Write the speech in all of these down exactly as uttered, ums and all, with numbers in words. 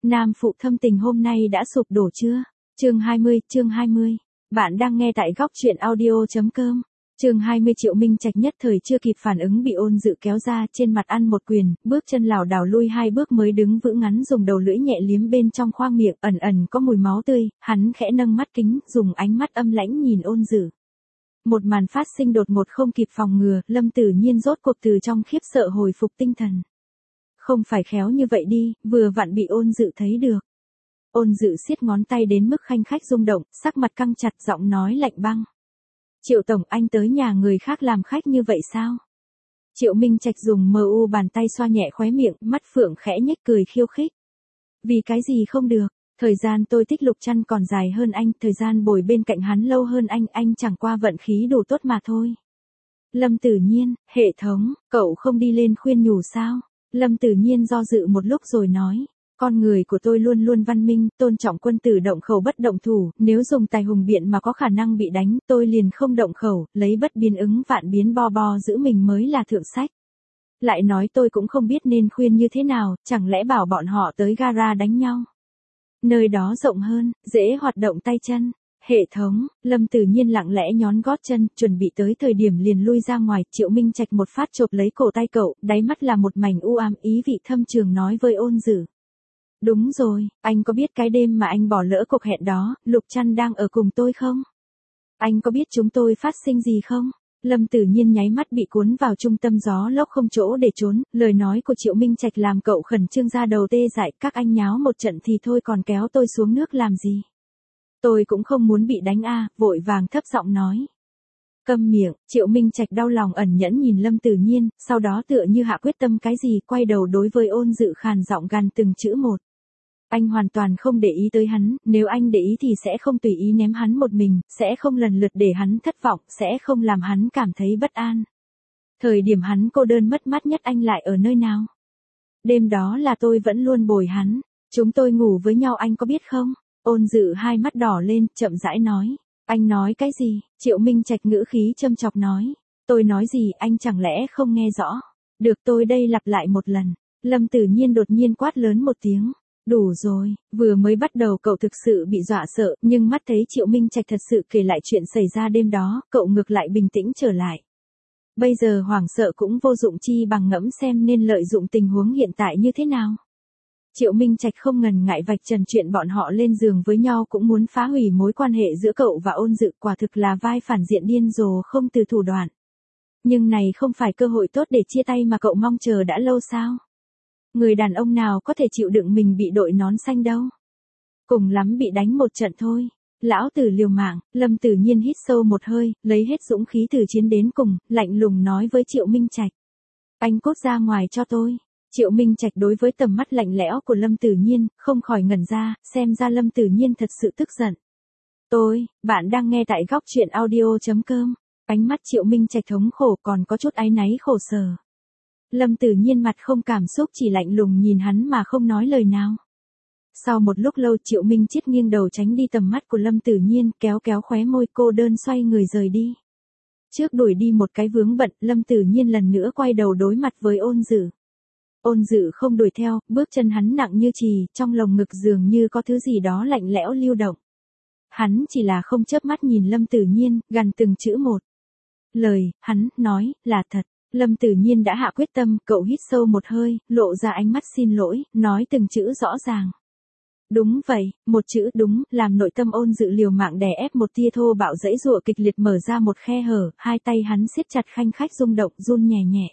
Nam phụ thâm tình hôm nay đã sụp đổ chưa? Chương hai mươi, chương hai mươi. Bạn đang nghe tại góc truyện audio chấm com. Chương hai mươi. Triệu Minh Trạch nhất thời chưa kịp phản ứng bị Ôn Dự kéo ra, trên mặt ăn một quyền, bước chân lảo đảo lui hai bước mới đứng vững ngắn, dùng đầu lưỡi nhẹ liếm bên trong khoang miệng, ẩn ẩn có mùi máu tươi, hắn khẽ nâng mắt kính, dùng ánh mắt âm lãnh nhìn Ôn Dự. Một màn phát sinh đột ngột không kịp phòng ngừa, Lâm Tử Nhiên rốt cuộc từ trong khiếp sợ hồi phục tinh thần. Không phải khéo như vậy đi, vừa vặn bị Ôn Dự thấy được. Ôn Dự siết ngón tay đến mức khanh khách rung động, sắc mặt căng chặt, giọng nói lạnh băng. Triệu tổng, anh tới nhà người khác làm khách như vậy sao? Triệu Minh Trạch dùng mờ u bàn tay xoa nhẹ khóe miệng, mắt phượng khẽ nhếch cười khiêu khích. Vì cái gì không được, thời gian tôi thích Lục Trăn còn dài hơn anh, thời gian bồi bên cạnh hắn lâu hơn anh, anh chẳng qua vận khí đủ tốt mà thôi. Lâm Tử Nhiên, hệ thống, cậu không đi lên khuyên nhủ sao? Lâm Tử Nhiên do dự một lúc rồi nói. Con người của tôi luôn luôn văn minh, tôn trọng quân tử động khẩu bất động thủ, nếu dùng tài hùng biện mà có khả năng bị đánh, tôi liền không động khẩu, lấy bất biến ứng vạn biến, bo bo giữ mình mới là thượng sách. Lại nói tôi cũng không biết nên khuyên như thế nào, chẳng lẽ bảo bọn họ tới gara đánh nhau. Nơi đó rộng hơn, dễ hoạt động tay chân. Hệ thống, Lâm Tử Nhiên lặng lẽ nhón gót chân, chuẩn bị tới thời điểm liền lui ra ngoài, Triệu Minh Trạch một phát chộp lấy cổ tay cậu, đáy mắt là một mảnh u ám, ý vị thâm trường nói với Ôn Dự. Đúng rồi, anh có biết cái đêm mà anh bỏ lỡ cuộc hẹn đó, Lục Trăn đang ở cùng tôi không? Anh có biết chúng tôi phát sinh gì không? Lâm Tử Nhiên nháy mắt bị cuốn vào trung tâm gió lốc không chỗ để trốn, lời nói của Triệu Minh Trạch làm cậu khẩn trương ra đầu tê dại, các anh nháo một trận thì thôi còn kéo tôi xuống nước làm gì? Tôi cũng không muốn bị đánh a, vội vàng thấp giọng nói. Câm miệng, Triệu Minh Trạch đau lòng ẩn nhẫn nhìn Lâm Tử Nhiên, sau đó tựa như hạ quyết tâm cái gì, quay đầu đối với Ôn Dự khàn giọng gằn từng chữ một. Anh hoàn toàn không để ý tới hắn, nếu anh để ý thì sẽ không tùy ý ném hắn một mình, sẽ không lần lượt để hắn thất vọng, sẽ không làm hắn cảm thấy bất an. Thời điểm hắn cô đơn mất mát nhất anh lại ở nơi nào? Đêm đó là tôi vẫn luôn bồi hắn, chúng tôi ngủ với nhau anh có biết không? Ôn Dự hai mắt đỏ lên, chậm rãi nói. Anh nói cái gì? Triệu Minh Trạch ngữ khí châm chọc nói. Tôi nói gì anh chẳng lẽ không nghe rõ? Được, tôi đây lặp lại một lần. Lâm Tử Nhiên đột nhiên quát lớn một tiếng. Đủ rồi, vừa mới bắt đầu cậu thực sự bị dọa sợ, nhưng mắt thấy Triệu Minh Trạch thật sự kể lại chuyện xảy ra đêm đó, cậu ngược lại bình tĩnh trở lại. Bây giờ hoảng sợ cũng vô dụng, chi bằng ngẫm xem nên lợi dụng tình huống hiện tại như thế nào. Triệu Minh Trạch không ngần ngại vạch trần chuyện bọn họ lên giường với nhau cũng muốn phá hủy mối quan hệ giữa cậu và Ôn Dự, quả thực là vai phản diện điên rồ không từ thủ đoạn. Nhưng này không phải cơ hội tốt để chia tay mà cậu mong chờ đã lâu sao? Người đàn ông nào có thể chịu đựng mình bị đội nón xanh đâu? Cùng lắm bị đánh một trận thôi. Lão tử liều mạng, Lâm Tử Nhiên hít sâu một hơi, lấy hết dũng khí từ chiến đến cùng, lạnh lùng nói với Triệu Minh Trạch. Anh cút ra ngoài cho tôi. Triệu Minh Trạch đối với tầm mắt lạnh lẽo của Lâm Tử Nhiên, không khỏi ngẩn ra, xem ra Lâm Tử Nhiên thật sự tức giận. Tôi, bạn đang nghe tại góc truyện audio chấm com. Ánh mắt Triệu Minh Trạch thống khổ còn có chút áy náy khổ sở. Lâm Tử Nhiên mặt không cảm xúc, chỉ lạnh lùng nhìn hắn mà không nói lời nào. Sau một lúc lâu Triệu Minh Chiết nghiêng đầu tránh đi tầm mắt của Lâm Tử Nhiên, kéo kéo khóe môi, cô đơn xoay người rời đi. Trước đuổi đi một cái vướng bận, Lâm Tử Nhiên lần nữa quay đầu đối mặt với Ôn Dự. Ôn Dự không đuổi theo, bước chân hắn nặng như chì, trong lồng ngực dường như có thứ gì đó lạnh lẽo lưu động. Hắn chỉ là không chớp mắt nhìn Lâm Tử Nhiên, gằn từng chữ một. Lời, hắn, nói, là thật. Lâm Tử Nhiên đã hạ quyết tâm, cậu hít sâu một hơi, lộ ra ánh mắt xin lỗi, nói từng chữ rõ ràng. Đúng vậy, một chữ đúng, làm nội tâm Ôn Dự liều mạng đè ép một tia thô bạo dãy dụa kịch liệt mở ra một khe hở, hai tay hắn siết chặt khanh khách rung động, run nhẹ nhẹ.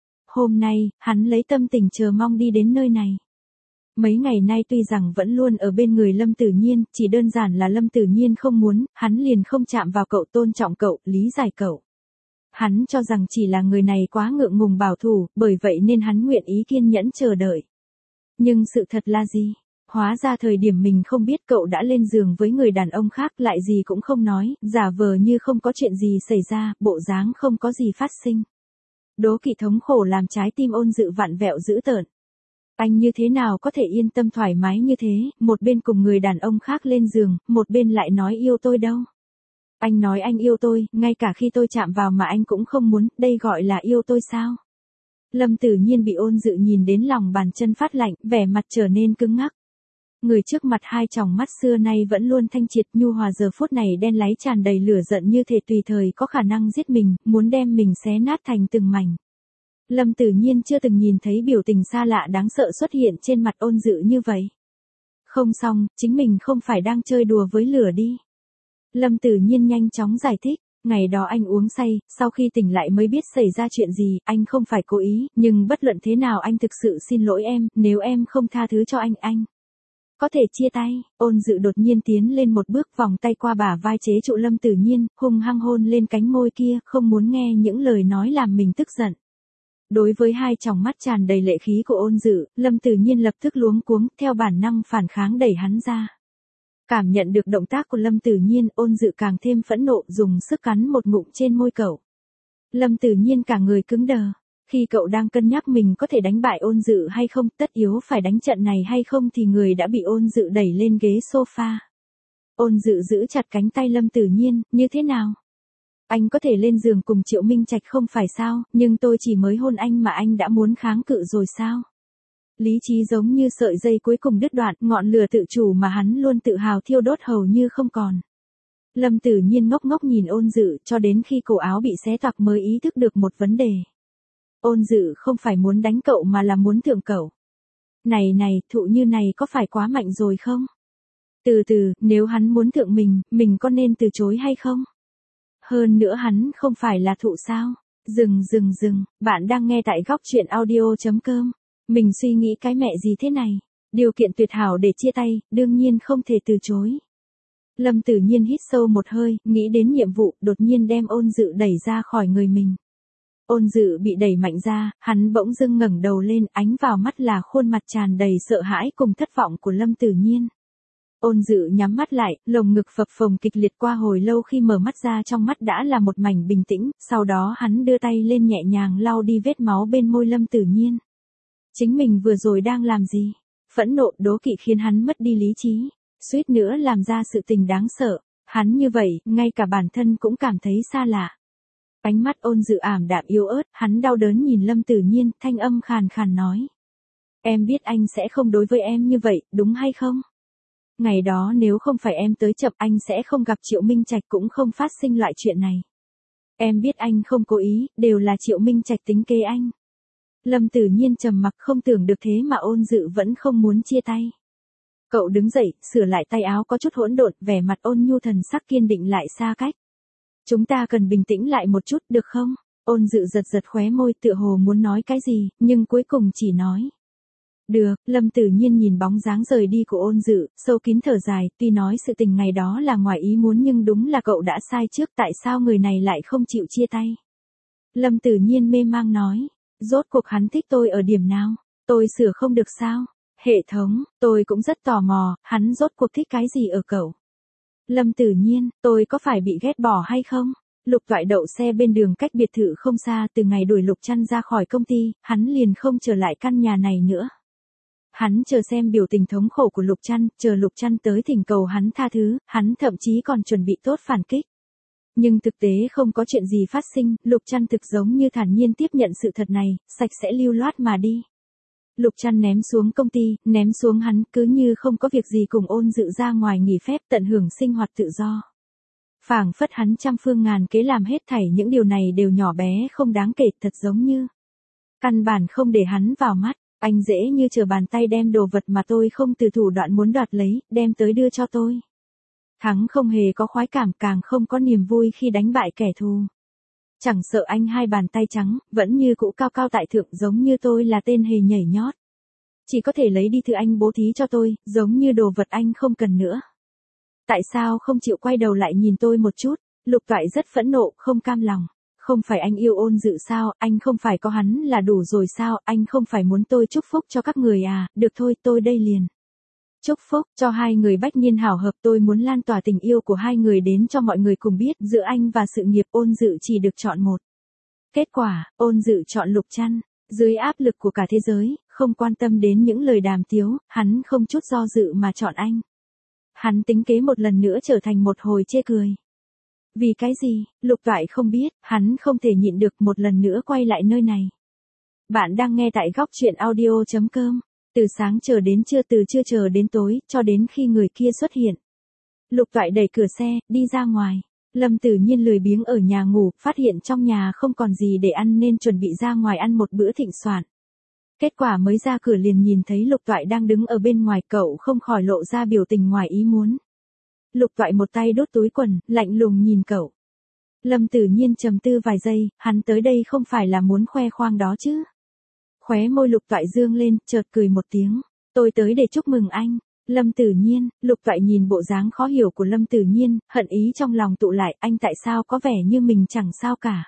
Hôm nay, hắn lấy tâm tình chờ mong đi đến nơi này. Mấy ngày nay tuy rằng vẫn luôn ở bên người Lâm Tử Nhiên, chỉ đơn giản là Lâm Tử Nhiên không muốn, hắn liền không chạm vào cậu, tôn trọng cậu, lý giải cậu. Hắn cho rằng chỉ là người này quá ngượng ngùng bảo thủ, bởi vậy nên hắn nguyện ý kiên nhẫn chờ đợi. Nhưng sự thật là gì? Hóa ra thời điểm mình không biết cậu đã lên giường với người đàn ông khác, lại gì cũng không nói, giả vờ như không có chuyện gì xảy ra, bộ dáng không có gì phát sinh. Đố kỵ thống khổ làm trái tim Ôn Dự vặn vẹo dữ tợn. Anh như thế nào có thể yên tâm thoải mái như thế, một bên cùng người đàn ông khác lên giường, một bên lại nói yêu tôi đâu. Anh nói anh yêu tôi, ngay cả khi tôi chạm vào mà anh cũng không muốn, đây gọi là yêu tôi sao? Lâm Tử Nhiên bị Ôn Dự nhìn đến lòng bàn chân phát lạnh, vẻ mặt trở nên cứng ngắc. Người trước mặt hai tròng mắt xưa nay vẫn luôn thanh triệt nhu hòa giờ phút này đen láy tràn đầy lửa giận như thể tùy thời có khả năng giết mình, muốn đem mình xé nát thành từng mảnh. Lâm Tử Nhiên chưa từng nhìn thấy biểu tình xa lạ đáng sợ xuất hiện trên mặt Ôn Dự như vậy. Không xong, chính mình không phải đang chơi đùa với lửa đi. Lâm Tử Nhiên nhanh chóng giải thích. Ngày đó anh uống say, sau khi tỉnh lại mới biết xảy ra chuyện gì, anh không phải cố ý, nhưng bất luận thế nào anh thực sự xin lỗi em, nếu em không tha thứ cho anh, anh có thể chia tay. Ôn Dự đột nhiên tiến lên một bước vòng tay qua bả vai chế trụ Lâm Tử Nhiên, hung hăng hôn lên cánh môi kia, không muốn nghe những lời nói làm mình tức giận. Đối với hai tròng mắt tràn đầy lệ khí của Ôn Dự, Lâm Tử Nhiên lập tức luống cuống, theo bản năng phản kháng đẩy hắn ra. Cảm nhận được động tác của Lâm Tử Nhiên, Ôn Dự càng thêm phẫn nộ, dùng sức cắn một ngụm trên môi cậu. Lâm Tử Nhiên cả người cứng đờ. Khi cậu đang cân nhắc mình có thể đánh bại Ôn Dự hay không, tất yếu phải đánh trận này hay không thì người đã bị Ôn Dự đẩy lên ghế sofa. Ôn Dự giữ chặt cánh tay Lâm Tử Nhiên, như thế nào? Anh có thể lên giường cùng Triệu Minh Trạch không phải sao, nhưng tôi chỉ mới hôn anh mà anh đã muốn kháng cự rồi sao? Lý trí giống như sợi dây cuối cùng đứt đoạn, ngọn lửa tự chủ mà hắn luôn tự hào thiêu đốt hầu như không còn. Lâm Tử Nhiên ngốc ngốc nhìn Ôn Dự cho đến khi cổ áo bị xé toạc mới ý thức được một vấn đề. Ôn Dự không phải muốn đánh cậu mà là muốn thượng cậu. Này này, thụ như này có phải quá mạnh rồi không? Từ từ, nếu hắn muốn thượng mình, mình có nên từ chối hay không? Hơn nữa hắn không phải là thụ sao? Dừng dừng dừng, bạn đang nghe tại góc truyện audio chấm com. Mình suy nghĩ cái mẹ gì thế này? Điều kiện tuyệt hảo để chia tay, đương nhiên không thể từ chối. Lâm Tử Nhiên hít sâu một hơi, nghĩ đến nhiệm vụ, đột nhiên đem Ôn Dự đẩy ra khỏi người mình. Ôn Dự bị đẩy mạnh ra, hắn bỗng dưng ngẩng đầu lên, ánh vào mắt là khuôn mặt tràn đầy sợ hãi cùng thất vọng của Lâm Tử Nhiên. Ôn Dự nhắm mắt lại, lồng ngực phập phồng kịch liệt qua hồi lâu khi mở mắt ra trong mắt đã là một mảnh bình tĩnh, sau đó hắn đưa tay lên nhẹ nhàng lau đi vết máu bên môi Lâm Tử Nhiên. Chính mình vừa rồi đang làm gì? Phẫn nộ đố kỵ khiến hắn mất đi lý trí, suýt nữa làm ra sự tình đáng sợ. Hắn như vậy, ngay cả bản thân cũng cảm thấy xa lạ. Ánh mắt Ôn Dự ảm đạm yếu ớt, hắn đau đớn nhìn Lâm Tử Nhiên, thanh âm khàn khàn nói. Em biết anh sẽ không đối với em như vậy, đúng hay không? Ngày đó nếu không phải em tới chậm anh sẽ không gặp Triệu Minh Trạch cũng không phát sinh loại chuyện này. Em biết anh không cố ý, đều là Triệu Minh Trạch tính kế anh. Lâm Tử Nhiên trầm mặc không tưởng được thế mà Ôn Dự vẫn không muốn chia tay. Cậu đứng dậy, sửa lại tay áo có chút hỗn độn, vẻ mặt ôn nhu thần sắc kiên định lại xa cách. Chúng ta cần bình tĩnh lại một chút được không? Ôn Dự giật giật khóe môi tựa hồ muốn nói cái gì, nhưng cuối cùng chỉ nói. Được, Lâm Tử Nhiên nhìn bóng dáng rời đi của Ôn Dự, sâu kín thở dài, tuy nói sự tình ngày đó là ngoài ý muốn nhưng đúng là cậu đã sai trước, tại sao người này lại không chịu chia tay? Lâm Tử Nhiên mê mang nói, rốt cuộc hắn thích tôi ở điểm nào? Tôi sửa không được sao? Hệ thống, tôi cũng rất tò mò, hắn rốt cuộc thích cái gì ở cậu? Lâm Tử Nhiên, tôi có phải bị ghét bỏ hay không? Lục Toại đậu xe bên đường cách biệt thự không xa, từ ngày đuổi Lục Trăn ra khỏi công ty, hắn liền không trở lại căn nhà này nữa. Hắn chờ xem biểu tình thống khổ của Lục Trăn, chờ Lục Trăn tới thỉnh cầu hắn tha thứ, hắn thậm chí còn chuẩn bị tốt phản kích. Nhưng thực tế không có chuyện gì phát sinh, Lục Trăn thực giống như thản nhiên tiếp nhận sự thật này, sạch sẽ lưu loát mà đi. Lục Trăn ném xuống công ty, ném xuống hắn, cứ như không có việc gì cùng Ôn Dự ra ngoài nghỉ phép tận hưởng sinh hoạt tự do. Phảng phất hắn trăm phương ngàn kế làm hết thảy những điều này đều nhỏ bé không đáng kể, thật giống như căn bản không để hắn vào mắt. Anh dễ như trở bàn tay đem đồ vật mà tôi không từ thủ đoạn muốn đoạt lấy, đem tới đưa cho tôi. Thắng không hề có khoái cảm, càng không có niềm vui khi đánh bại kẻ thù. Chẳng sợ anh hai bàn tay trắng, vẫn như cũ cao cao tại thượng giống như tôi là tên hề nhảy nhót. Chỉ có thể lấy đi thứ anh bố thí cho tôi, giống như đồ vật anh không cần nữa. Tại sao không chịu quay đầu lại nhìn tôi một chút? Lục Toại rất phẫn nộ, không cam lòng. Không phải anh yêu Ôn Dự sao, anh không phải có hắn là đủ rồi sao, anh không phải muốn tôi chúc phúc cho các người à, được thôi tôi đây liền. Chúc phúc cho hai người bách niên hảo hợp, tôi muốn lan tỏa tình yêu của hai người đến cho mọi người cùng biết, giữa anh và sự nghiệp Ôn Dự chỉ được chọn một. Kết quả, Ôn Dự chọn Lục Trăn, dưới áp lực của cả thế giới, không quan tâm đến những lời đàm tiếu, hắn không chút do dự mà chọn anh. Hắn tính kế một lần nữa trở thành một hồi chê cười. Vì cái gì, Lục Toại không biết, hắn không thể nhịn được một lần nữa quay lại nơi này. Bạn đang nghe tại góc truyện audio chấm com. Từ sáng chờ đến trưa, từ trưa chờ đến tối, cho đến khi người kia xuất hiện. Lục Toại đẩy cửa xe, đi ra ngoài. Lâm Tử Nhiên lười biếng ở nhà ngủ, phát hiện trong nhà không còn gì để ăn nên chuẩn bị ra ngoài ăn một bữa thịnh soạn. Kết quả mới ra cửa liền nhìn thấy Lục Toại đang đứng ở bên ngoài, cậu không khỏi lộ ra biểu tình ngoài ý muốn. Lục Toại một tay đút túi quần, lạnh lùng nhìn cậu. Lâm Tử Nhiên trầm tư vài giây, hắn tới đây không phải là muốn khoe khoang đó chứ. Khóe môi Lục Toại dương lên, chợt cười một tiếng. Tôi tới để chúc mừng anh. Lâm Tử Nhiên, Lục Toại nhìn bộ dáng khó hiểu của Lâm Tử Nhiên, hận ý trong lòng tụ lại, anh tại sao có vẻ như mình chẳng sao cả.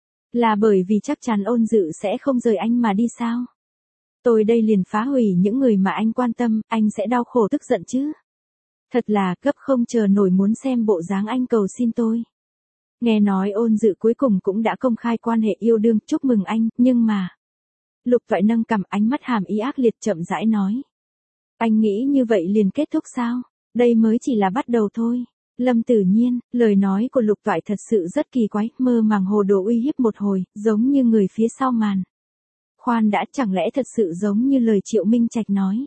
Là bởi vì chắc chắn Ôn Dự sẽ không rời anh mà đi sao? Tôi đây liền phá hủy những người mà anh quan tâm, anh sẽ đau khổ tức giận chứ. Thật là gấp không chờ nổi muốn xem bộ dáng anh cầu xin tôi. Nghe nói Ôn Dự cuối cùng cũng đã công khai quan hệ yêu đương, chúc mừng anh, nhưng mà... Lục Toại nâng cằm, ánh mắt hàm ý ác liệt, chậm rãi nói. Anh nghĩ như vậy liền kết thúc sao? Đây mới chỉ là bắt đầu thôi. Lâm Tử Nhiên, lời nói của Lục Toại thật sự rất kỳ quái, mơ màng hồ đồ uy hiếp một hồi, giống như người phía sau màn. Khoan đã, chẳng lẽ thật sự giống như lời Triệu Minh Trạch nói?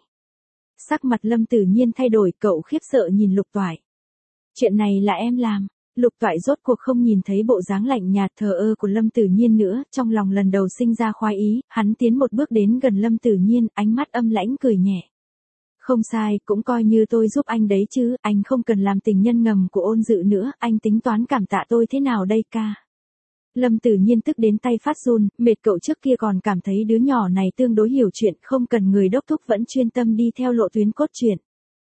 Sắc mặt Lâm Tử Nhiên thay đổi, cậu khiếp sợ nhìn Lục Toại. Chuyện này là em làm. Lục Toại rốt cuộc không nhìn thấy bộ dáng lạnh nhạt thờ ơ của Lâm Tử Nhiên nữa, trong lòng lần đầu sinh ra khoái ý, hắn tiến một bước đến gần Lâm Tử Nhiên, ánh mắt âm lãnh cười nhẹ. Không sai, cũng coi như tôi giúp anh đấy chứ, anh không cần làm tình nhân ngầm của Ôn Dự nữa, anh tính toán cảm tạ tôi thế nào đây ca? Lâm Tử Nhiên tức đến tay phát run, mệt, cậu trước kia còn cảm thấy đứa nhỏ này tương đối hiểu chuyện, không cần người đốc thúc, vẫn chuyên tâm đi theo lộ tuyến cốt truyện.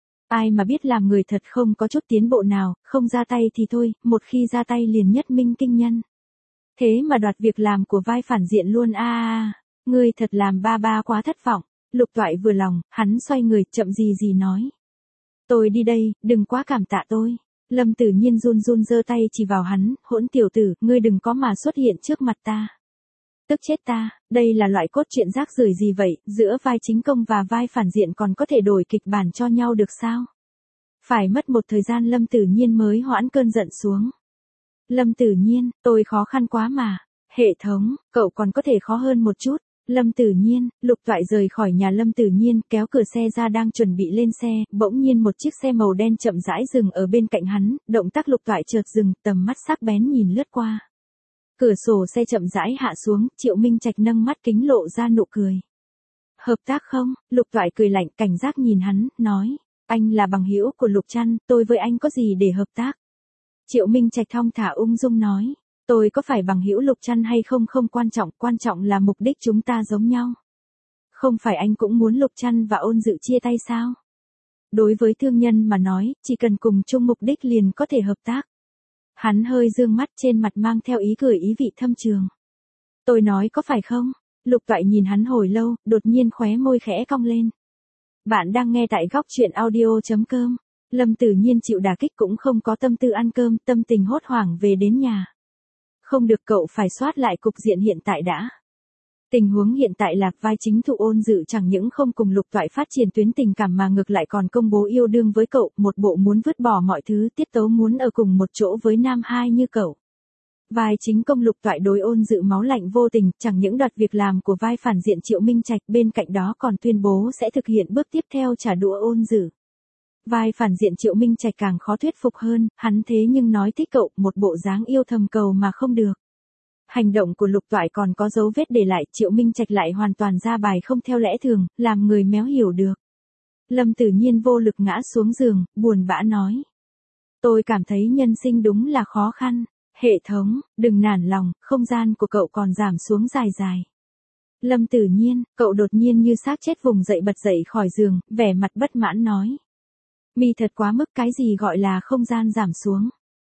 Ai mà biết làm người thật không có chút tiến bộ nào, không ra tay thì thôi, một khi ra tay liền nhất minh kinh nhân. Thế mà đoạt việc làm của vai phản diện luôn a à, ngươi thật làm ba ba quá thất vọng. Lục Toại vừa lòng, hắn xoay người, chậm gì gì nói. Tôi đi đây, đừng quá cảm tạ tôi. Lâm Tử Nhiên run run giơ tay chỉ vào hắn, hỗn tiểu tử, ngươi đừng có mà xuất hiện trước mặt ta. Tức chết ta, đây là loại cốt truyện rác rưởi gì vậy, giữa vai chính công và vai phản diện còn có thể đổi kịch bản cho nhau được sao? Phải mất một thời gian Lâm Tử Nhiên mới hoãn cơn giận xuống. Lâm Tử Nhiên, tôi khó khăn quá mà. Hệ thống, cậu còn có thể khó hơn một chút. Lâm Tử Nhiên, Lục Toại rời khỏi nhà Lâm Tử Nhiên, kéo cửa xe ra đang chuẩn bị lên xe, bỗng nhiên một chiếc xe màu đen chậm rãi dừng ở bên cạnh hắn, động tác Lục Toại chợt dừng, tầm mắt sắc bén nhìn lướt qua. Cửa sổ xe chậm rãi hạ xuống, Triệu Minh Trạch nâng mắt kính lộ ra nụ cười. Hợp tác không? Lục Toại cười lạnh, cảnh giác nhìn hắn, nói, anh là bằng hữu của Lục Trăn, tôi với anh có gì để hợp tác? Triệu Minh Trạch thong thả ung dung nói. Tôi có phải bằng hữu Lục Trăn hay không không quan trọng, quan trọng là mục đích chúng ta giống nhau. Không phải anh cũng muốn Lục Trăn và Ôn Dự chia tay sao? Đối với thương nhân mà nói, chỉ cần cùng chung mục đích liền có thể hợp tác. Hắn hơi dương mắt, trên mặt mang theo ý cười ý vị thâm trường. Tôi nói có phải không? Lục Toại nhìn hắn hồi lâu, đột nhiên khóe môi khẽ cong lên. Bạn đang nghe tại góc truyện audio chấm com. Lâm Tử Nhiên chịu đả kích cũng không có tâm tư ăn cơm, tâm tình hốt hoảng về đến nhà. Không được, cậu phải soát lại cục diện hiện tại đã. Tình huống hiện tại là vai chính Thụ Ôn Dự chẳng những không cùng Lục Toại phát triển tuyến tình cảm mà ngược lại còn công bố yêu đương với cậu, một bộ muốn vứt bỏ mọi thứ, tiết tấu muốn ở cùng một chỗ với nam hai như cậu. Vai chính công Lục Toại đối Ôn Dự máu lạnh vô tình, chẳng những đoạt việc làm của vai phản diện Triệu Minh Trạch, bên cạnh đó còn tuyên bố sẽ thực hiện bước tiếp theo trả đũa Ôn Dự. Vai phản diện Triệu Minh Trạch càng khó thuyết phục hơn, hắn thế nhưng nói thích cậu, một bộ dáng yêu thầm cầu mà không được. Hành động của Lục Toại còn có dấu vết để lại, Triệu Minh Trạch lại hoàn toàn ra bài không theo lẽ thường, làm người méo hiểu được. Lâm Tử Nhiên vô lực ngã xuống giường, buồn bã nói. Tôi cảm thấy nhân sinh đúng là khó khăn. Hệ thống, đừng nản lòng, không gian của cậu còn giảm xuống dài dài. Lâm Tử Nhiên, cậu đột nhiên như xác chết vùng dậy bật dậy khỏi giường, vẻ mặt bất mãn nói. Mi thật quá mức, cái gì gọi là không gian giảm xuống.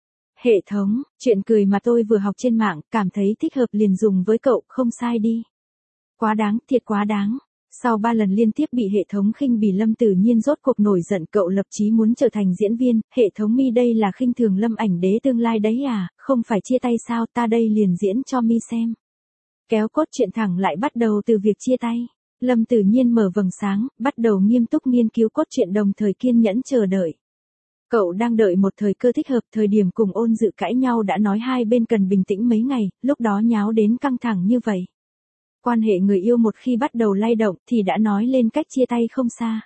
Hệ thống, chuyện cười mà tôi vừa học trên mạng, cảm thấy thích hợp liền dùng với cậu, không sai đi. Quá đáng, thiệt quá đáng. Sau ba lần liên tiếp bị hệ thống khinh bỉ, Lâm Tử Nhiên rốt cuộc nổi giận, cậu lập chí muốn trở thành diễn viên. Hệ thống Mi đây là khinh thường Lâm Ảnh Đế tương lai đấy à, không phải chia tay sao, ta đây liền diễn cho Mi xem. Kéo cốt truyện thẳng lại bắt đầu từ việc chia tay. Lâm Tử Nhiên mở vầng sáng, bắt đầu nghiêm túc nghiên cứu cốt truyện, đồng thời kiên nhẫn chờ đợi. Cậu đang đợi một thời cơ thích hợp, thời điểm cùng Ôn Dự cãi nhau đã nói hai bên cần bình tĩnh mấy ngày, lúc đó nháo đến căng thẳng như vậy. Quan hệ người yêu một khi bắt đầu lay động thì đã nói lên cách chia tay không xa.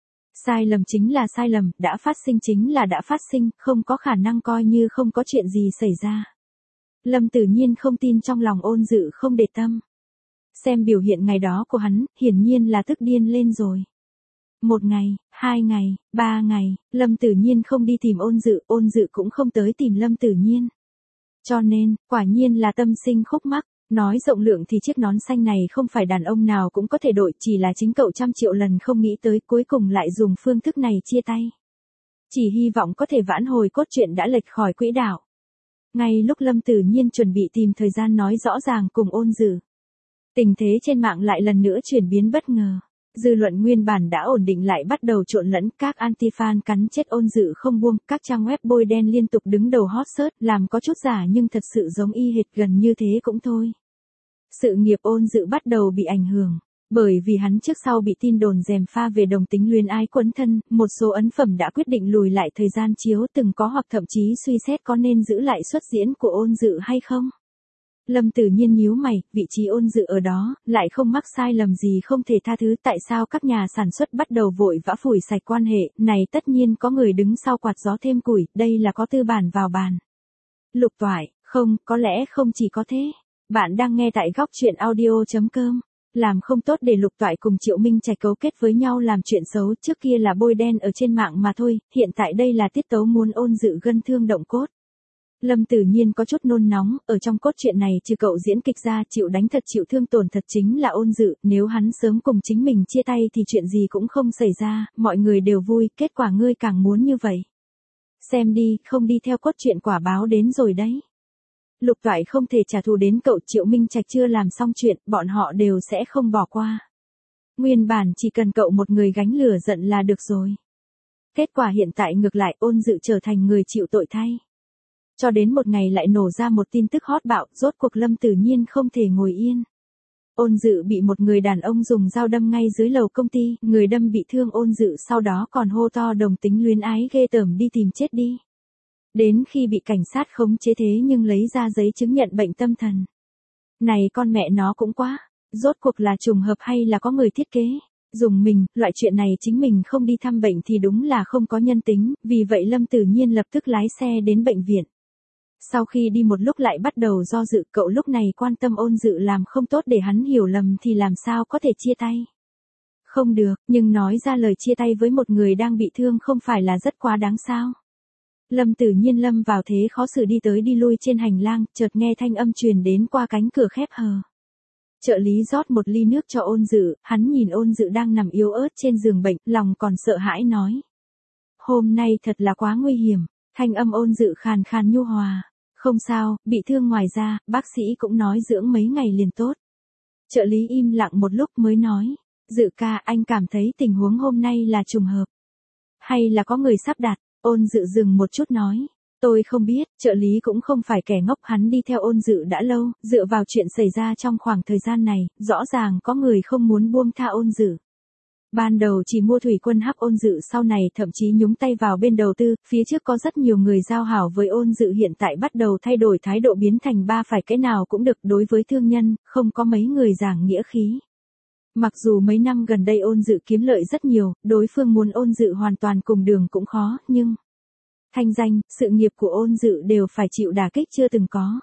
Sai lầm chính là sai lầm, đã phát sinh chính là đã phát sinh, không có khả năng coi như không có chuyện gì xảy ra. Lâm Tử Nhiên không tin trong lòng Ôn Dự không để tâm. Xem biểu hiện ngày đó của hắn, hiển nhiên là tức điên lên rồi. Một ngày, hai ngày, ba ngày, Lâm Tử Nhiên không đi tìm Ôn Dự, Ôn Dự cũng không tới tìm Lâm Tử Nhiên. Cho nên, quả nhiên là tâm sinh khúc mắc. Nói rộng lượng thì chiếc nón xanh này không phải đàn ông nào cũng có thể đội, chỉ là chính cậu trăm triệu lần không nghĩ tới cuối cùng lại dùng phương thức này chia tay. Chỉ hy vọng có thể vãn hồi cốt truyện đã lệch khỏi quỹ đạo. Ngay lúc Lâm Tử Nhiên chuẩn bị tìm thời gian nói rõ ràng cùng Ôn Dự, tình thế trên mạng lại lần nữa chuyển biến bất ngờ. Dư luận nguyên bản đã ổn định lại bắt đầu trộn lẫn, các anti-fan cắn chết Ôn Dự không buông, các trang web bôi đen liên tục đứng đầu hot search, làm có chút giả nhưng thật sự giống y hệt, gần như thế cũng thôi. Sự nghiệp Ôn Dự bắt đầu bị ảnh hưởng, bởi vì hắn trước sau bị tin đồn gièm pha về đồng tính luyến ái quấn thân, một số ấn phẩm đã quyết định lùi lại thời gian chiếu từng có hoặc thậm chí suy xét có nên giữ lại suất diễn của Ôn Dự hay không. Lâm Tử Nhiên nhíu mày, vị trí Ôn Dự ở đó, lại không mắc sai lầm gì không thể tha thứ, tại sao các nhà sản xuất bắt đầu vội vã phủi sạch quan hệ, này tất nhiên có người đứng sau quạt gió thêm củi, đây là có tư bản vào bàn. Lục Toại, không, có lẽ không chỉ có thế. Bạn đang nghe tại góc truyện audio chấm com. Làm không tốt để Lục Toại cùng Triệu Minh Trạch cấu kết với nhau làm chuyện xấu, trước kia là bôi đen ở trên mạng mà thôi, hiện tại đây là tiết tấu muốn Ôn Dự gân thương động cốt. Lâm Tử Nhiên có chút nôn nóng, ở trong cốt truyện này trừ cậu diễn kịch ra chịu đánh thật chịu thương tổn thật chính là Ôn Dự, nếu hắn sớm cùng chính mình chia tay thì chuyện gì cũng không xảy ra, mọi người đều vui, kết quả ngươi càng muốn như vậy. Xem đi, không đi theo cốt truyện quả báo đến rồi đấy. Lục Toại không thể trả thù đến cậu, Triệu Minh Trạch chưa làm xong chuyện, bọn họ đều sẽ không bỏ qua. Nguyên bản chỉ cần cậu một người gánh lửa giận là được rồi. Kết quả hiện tại ngược lại, Ôn Dự trở thành người chịu tội thay. Cho đến một ngày lại nổ ra một tin tức hot bạo, rốt cuộc Lâm Tử Nhiên không thể ngồi yên. Ôn Dự bị một người đàn ông dùng dao đâm ngay dưới lầu công ty, người đâm bị thương Ôn Dự sau đó còn hô to đồng tính luyến ái ghê tởm đi tìm chết đi. Đến khi bị cảnh sát khống chế thế nhưng lấy ra giấy chứng nhận bệnh tâm thần. Này con mẹ nó cũng quá, rốt cuộc là trùng hợp hay là có người thiết kế, dùng mình, loại chuyện này chính mình không đi thăm bệnh thì đúng là không có nhân tính, vì vậy Lâm Tử Nhiên lập tức lái xe đến bệnh viện. Sau khi đi một lúc lại bắt đầu do dự, cậu lúc này quan tâm Ôn Dự làm không tốt để hắn hiểu lầm thì làm sao có thể chia tay. Không được, nhưng nói ra lời chia tay với một người đang bị thương không phải là rất quá đáng sao. Lâm Tử Nhiên lâm vào thế khó xử đi tới đi lui trên hành lang, chợt nghe thanh âm truyền đến qua cánh cửa khép hờ. Trợ lý rót một ly nước cho Ôn Dự, hắn nhìn Ôn Dự đang nằm yếu ớt trên giường bệnh, lòng còn sợ hãi nói. Hôm nay thật là quá nguy hiểm, thanh âm Ôn Dự khàn khàn nhu hòa. Không sao, bị thương ngoài ra, bác sĩ cũng nói dưỡng mấy ngày liền tốt. Trợ lý im lặng một lúc mới nói. Dự ca, anh cảm thấy tình huống hôm nay là trùng hợp. Hay là có người sắp đặt? Ôn Dự dừng một chút nói. Tôi không biết, trợ lý cũng không phải kẻ ngốc, hắn đi theo Ôn Dự đã lâu, dựa vào chuyện xảy ra trong khoảng thời gian này, rõ ràng có người không muốn buông tha Ôn Dự. Ban đầu chỉ mua thủy quân hắc Ôn Dự, sau này thậm chí nhúng tay vào bên đầu tư, phía trước có rất nhiều người giao hảo với Ôn Dự, hiện tại bắt đầu thay đổi thái độ biến thành ba phải cái nào cũng được, đối với thương nhân, không có mấy người giảng nghĩa khí. Mặc dù mấy năm gần đây Ôn Dự kiếm lợi rất nhiều, đối phương muốn Ôn Dự hoàn toàn cùng đường cũng khó, nhưng thanh danh, sự nghiệp của Ôn Dự đều phải chịu đả kích chưa từng có.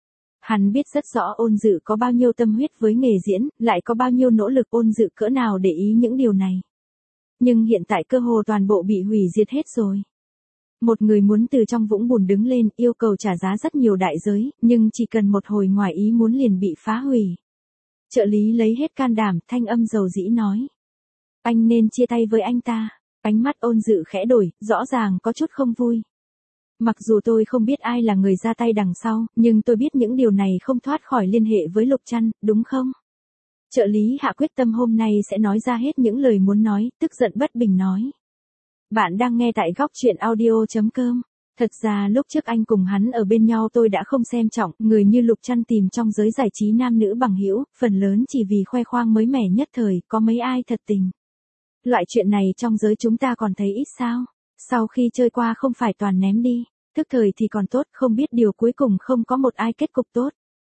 Hắn biết rất rõ Ôn Dự có bao nhiêu tâm huyết với nghề diễn, lại có bao nhiêu nỗ lực, Ôn Dự cỡ nào để ý những điều này. Nhưng hiện tại cơ hồ toàn bộ bị hủy diệt hết rồi. Một người muốn từ trong vũng bùn đứng lên, yêu cầu trả giá rất nhiều đại giới, nhưng chỉ cần một hồi ngoài ý muốn liền bị phá hủy. Trợ lý lấy hết can đảm, thanh âm dầu dĩ nói. Anh nên chia tay với anh ta. Ánh mắt Ôn Dự khẽ đổi, rõ ràng có chút không vui. Mặc dù tôi không biết ai là người ra tay đằng sau, nhưng tôi biết những điều này không thoát khỏi liên hệ với Lục Trăn, đúng không? Trợ lý hạ quyết tâm hôm nay sẽ nói ra hết những lời muốn nói, tức giận bất bình nói. Bạn đang nghe tại góc truyện audio chấm com. Thật ra lúc trước anh cùng hắn ở bên nhau tôi đã không xem trọng, người như Lục Trăn tìm trong giới giải trí nam nữ bằng hữu, phần lớn chỉ vì khoe khoang mới mẻ nhất thời, có mấy ai thật tình. Loại chuyện này trong giới chúng ta còn thấy ít sao? Sau khi chơi qua không phải toàn ném đi, tức thời thì còn tốt, không biết điều cuối cùng không có một ai kết cục tốt.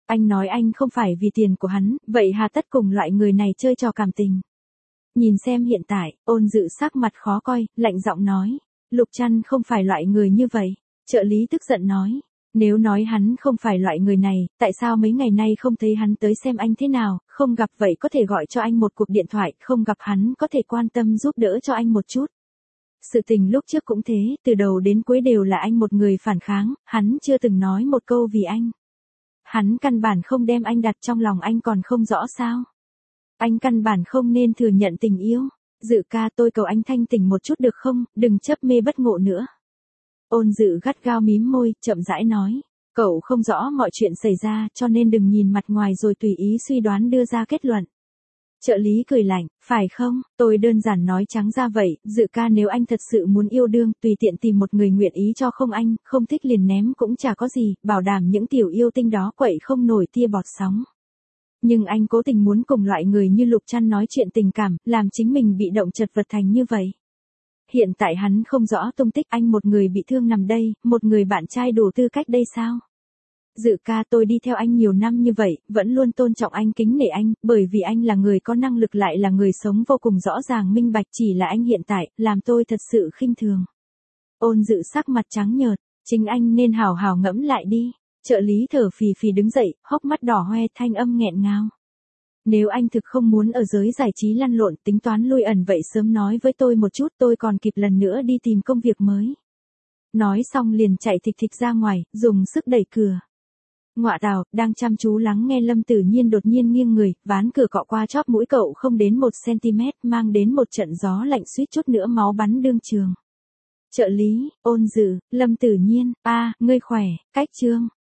Anh nói anh không phải vì tiền của hắn, vậy hà tất cùng loại người này chơi trò cảm tình. Nhìn xem hiện tại, Ôn Dự sắc mặt khó coi, lạnh giọng nói. Lục Trăn không phải loại người như vậy. Trợ lý tức giận nói. Nếu nói hắn không phải loại người này, tại sao mấy ngày nay không thấy hắn tới xem anh thế nào, không gặp vậy có thể gọi cho anh một cuộc điện thoại, không gặp hắn có thể quan tâm giúp đỡ cho anh một chút. Sự tình lúc trước cũng thế, từ đầu đến cuối đều là anh một người phản kháng, hắn chưa từng nói một câu vì anh. Hắn căn bản không đem anh đặt trong lòng anh còn không rõ sao. Anh căn bản không nên thừa nhận tình yêu. Dự ca tôi cầu anh thanh tỉnh một chút được không, đừng chấp mê bất ngộ nữa. Ôn Dự gắt gao mím môi, chậm rãi nói. Cậu không rõ mọi chuyện xảy ra cho nên đừng nhìn mặt ngoài rồi tùy ý suy đoán đưa ra kết luận. Trợ lý cười lạnh, phải không, tôi đơn giản nói trắng ra vậy, Dự ca nếu anh thật sự muốn yêu đương, tùy tiện tìm một người nguyện ý cho không anh, không thích liền ném cũng chả có gì, bảo đảm những tiểu yêu tinh đó quậy không nổi tia bọt sóng. Nhưng anh cố tình muốn cùng loại người như Lục Trăn nói chuyện tình cảm, làm chính mình bị động chật vật thành như vậy. Hiện tại hắn không rõ tung tích anh một người bị thương nằm đây, một người bạn trai đủ tư cách đây sao? Dự ca tôi đi theo anh nhiều năm như vậy, vẫn luôn tôn trọng anh kính nể anh, bởi vì anh là người có năng lực lại là người sống vô cùng rõ ràng minh bạch chỉ là anh hiện tại, làm tôi thật sự khinh thường. Ôn Dự sắc mặt trắng nhợt, chính anh nên hào hào ngẫm lại đi. Trợ lý thở phì phì đứng dậy, hốc mắt đỏ hoe thanh âm nghẹn ngào. Nếu anh thực không muốn ở giới giải trí lăn lộn tính toán lui ẩn vậy sớm nói với tôi một chút tôi còn kịp lần nữa đi tìm công việc mới. Nói xong liền chạy thịch thịch ra ngoài, dùng sức đẩy cửa. Ngọa tào, đang chăm chú lắng nghe Lâm Tử Nhiên đột nhiên nghiêng người, ván cửa cọ qua chóp mũi cậu không đến một xăng-ti-mét, mang đến một trận gió lạnh suýt chút nữa máu bắn đương trường. Trợ lý, Ôn Dự, Lâm Tử Nhiên, a, ngươi khỏe, cách chương.